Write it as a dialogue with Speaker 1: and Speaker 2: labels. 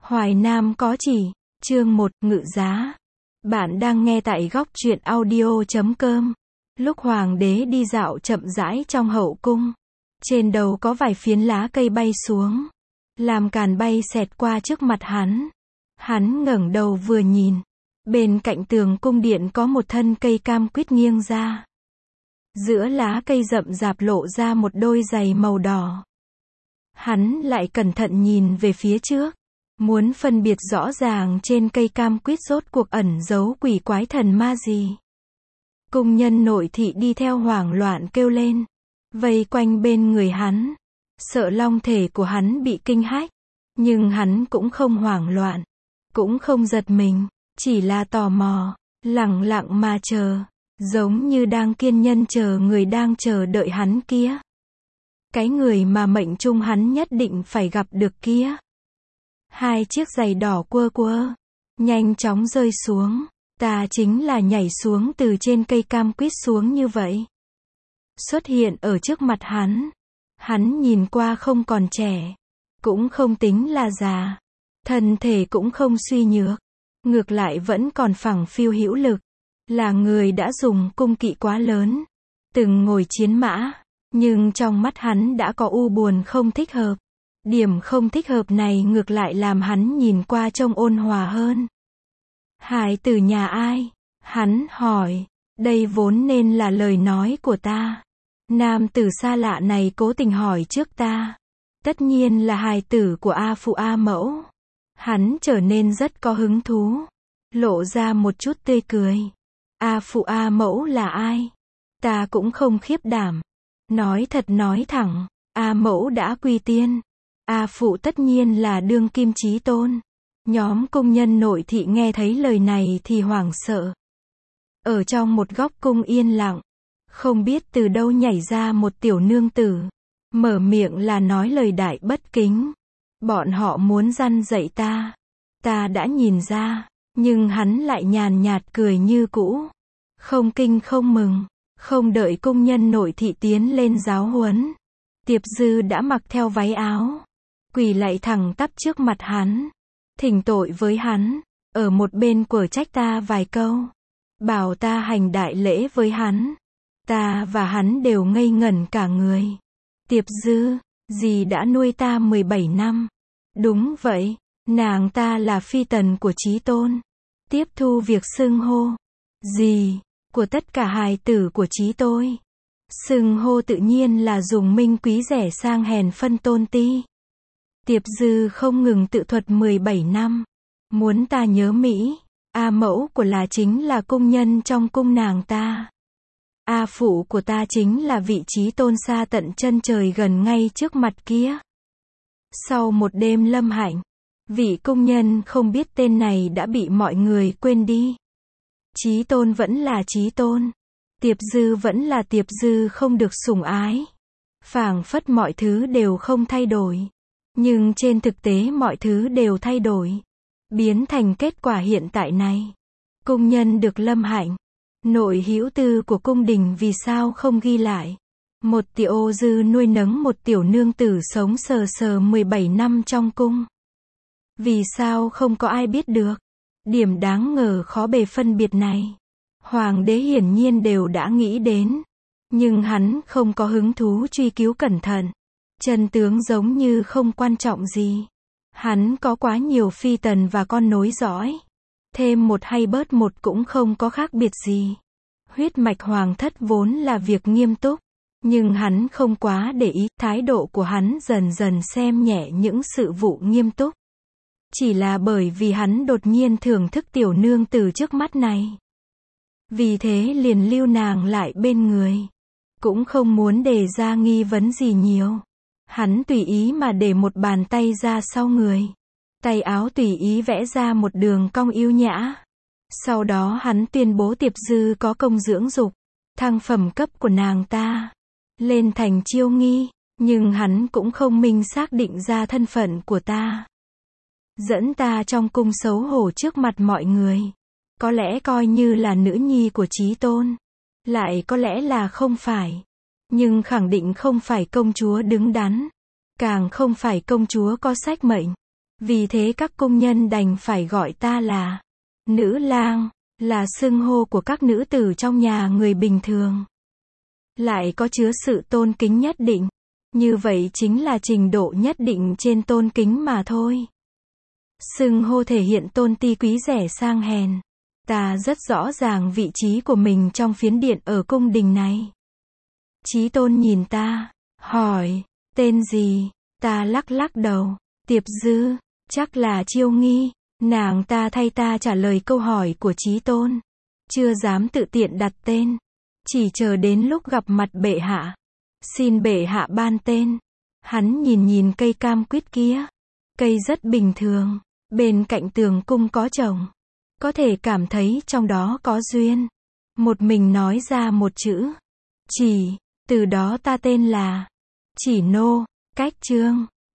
Speaker 1: Hoài Nam có chỉ, chương 1, ngự giá. Bạn đang nghe tại góc truyện audio.com. Lúc hoàng đế đi dạo chậm rãi trong hậu cung, trên đầu có vài phiến lá cây bay xuống, làm càn bay xẹt qua trước mặt hắn. Hắn ngẩng đầu vừa nhìn, bên cạnh tường cung điện có một thân cây cam quýt nghiêng ra. Giữa lá cây rậm rạp lộ ra một đôi giày màu đỏ. Hắn lại cẩn thận nhìn về phía trước, muốn phân biệt rõ ràng trên cây cam quýt rốt cuộc ẩn giấu quỷ quái thần ma gì. Cung nhân nội thị đi theo hoảng loạn kêu lên, vây quanh bên người hắn, sợ long thể của hắn bị kinh hách. Nhưng hắn cũng không hoảng loạn, cũng không giật mình, chỉ là tò mò, lẳng lặng mà chờ, giống như đang kiên nhẫn chờ người đang chờ đợi hắn kia. Cái người mà mệnh trung hắn nhất định phải gặp được kia. Hai chiếc giày đỏ quơ quơ, nhanh chóng rơi xuống. Ta chính là nhảy xuống từ trên cây cam quýt xuống như vậy. Xuất hiện ở trước mặt hắn. Hắn nhìn qua không còn trẻ, cũng không tính là già, thân thể cũng không suy nhược, ngược lại vẫn còn phẳng phiu hữu lực. Là người đã dùng cung kỵ quá lớn, từng ngồi chiến mã, nhưng trong mắt hắn đã có u buồn không thích hợp. Điểm không thích hợp này ngược lại làm hắn nhìn qua trông ôn hòa hơn. Hải tử nhà ai? Hắn hỏi. Đây vốn nên là lời nói của ta. Nam tử xa lạ này cố tình hỏi trước ta. Tất nhiên là hài tử của A Phụ A Mẫu. Hắn trở nên rất có hứng thú, lộ ra một chút tươi cười. A Phụ A Mẫu là ai? Ta cũng không khiếp đảm. Nói thật nói thẳng, A Mẫu đã quy tiên. A Phụ tất nhiên là đương kim chí tôn. Nhóm cung nhân nội thị nghe thấy lời này thì hoảng sợ. Ở trong một góc cung yên lặng, không biết từ đâu nhảy ra một tiểu nương tử, mở miệng là nói lời đại bất kính. Bọn họ muốn răn dạy ta. Ta đã nhìn ra, nhưng hắn lại nhàn nhạt cười như cũ. Không kinh không mừng, không đợi cung nhân nội thị tiến lên giáo huấn. Tiệp Dư đã mặc theo váy áo, quỳ lạy thẳng tắp trước mặt hắn, thỉnh tội với hắn, ở một bên quở trách ta vài câu, bảo ta hành đại lễ với hắn. Ta và hắn đều ngây ngẩn cả người. Tiệp Dư, dì đã nuôi ta 17 năm. Đúng vậy, nàng ta là phi tần của Chí Tôn. Tiếp thu việc xưng hô dì của tất cả hài tử của Chí tôi. Xưng hô tự nhiên là dùng minh quý rẻ sang hèn phân tôn ti. Tiệp Dư không ngừng tự thuật 17 năm. Muốn ta nhớ Mỹ, A Mẫu của là chính là cung nhân trong cung nàng ta. A Phụ của ta chính là vị Chí Tôn xa tận chân trời gần ngay trước mặt kia. Sau một đêm lâm hạnh, vị cung nhân không biết tên này đã bị mọi người quên đi. Chí Tôn vẫn là Chí Tôn. Tiệp Dư vẫn là Tiệp Dư không được sủng ái. Phảng phất mọi thứ đều không thay đổi. Nhưng trên thực tế mọi thứ đều thay đổi, biến thành kết quả hiện tại này. Cung nhân được lâm hạnh. Nội hữu tư của cung đình vì sao không ghi lại. Một tiểu ô dư nuôi nấng một tiểu nương tử sống sờ sờ 17 năm trong cung. Vì sao không có ai biết được. Điểm đáng ngờ khó bề phân biệt này, hoàng đế hiển nhiên đều đã nghĩ đến. Nhưng hắn không có hứng thú truy cứu cẩn thận. Chân tướng giống như không quan trọng gì. Hắn có quá nhiều phi tần và con nối dõi. Thêm một hay bớt một cũng không có khác biệt gì. Huyết mạch hoàng thất vốn là việc nghiêm túc. Nhưng hắn không quá để ý. Thái độ của hắn dần dần xem nhẹ những sự vụ nghiêm túc. Chỉ là bởi vì hắn đột nhiên thưởng thức tiểu nương tử trước mắt này. Vì thế liền lưu nàng lại bên người. Cũng không muốn đề ra nghi vấn gì nhiều. Hắn tùy ý mà để một bàn tay ra sau người. Tay áo tùy ý vẽ ra một đường cong yêu nhã. Sau đó hắn tuyên bố Tiệp Dư có công dưỡng dục, thăng phẩm cấp của nàng ta lên thành chiêu nghi. Nhưng hắn cũng không minh xác định ra thân phận của ta. Dẫn ta trong cung xấu hổ trước mặt mọi người. Có lẽ coi như là nữ nhi của Chí Tôn. Lại có lẽ là không phải. Nhưng khẳng định không phải công chúa đứng đắn. Càng không phải công chúa có sách mệnh. Vì thế các cung nhân đành phải gọi ta là nữ lang, là xưng hô của các nữ tử trong nhà người bình thường. Lại có chứa sự tôn kính nhất định. Như vậy chính là trình độ nhất định trên tôn kính mà thôi. Xưng hô thể hiện tôn ti quý rẻ sang hèn. Ta rất rõ ràng vị trí của mình trong phiến điện ở cung đình này. Chí Tôn nhìn ta, hỏi, tên gì? Ta lắc lắc đầu, Tiệp Dư, chắc là Chiêu Nghi. Nàng ta thay ta trả lời câu hỏi của Chí Tôn. Chưa dám tự tiện đặt tên. Chỉ chờ đến lúc gặp mặt bệ hạ. Xin bệ hạ ban tên. Hắn nhìn nhìn cây cam quýt kia. Cây rất bình thường. Bên cạnh tường cung có trồng. Có thể cảm thấy trong đó có duyên. Một mình nói ra một chữ. Chỉ. Từ đó ta tên là Chỉ Nô, Cách Trương.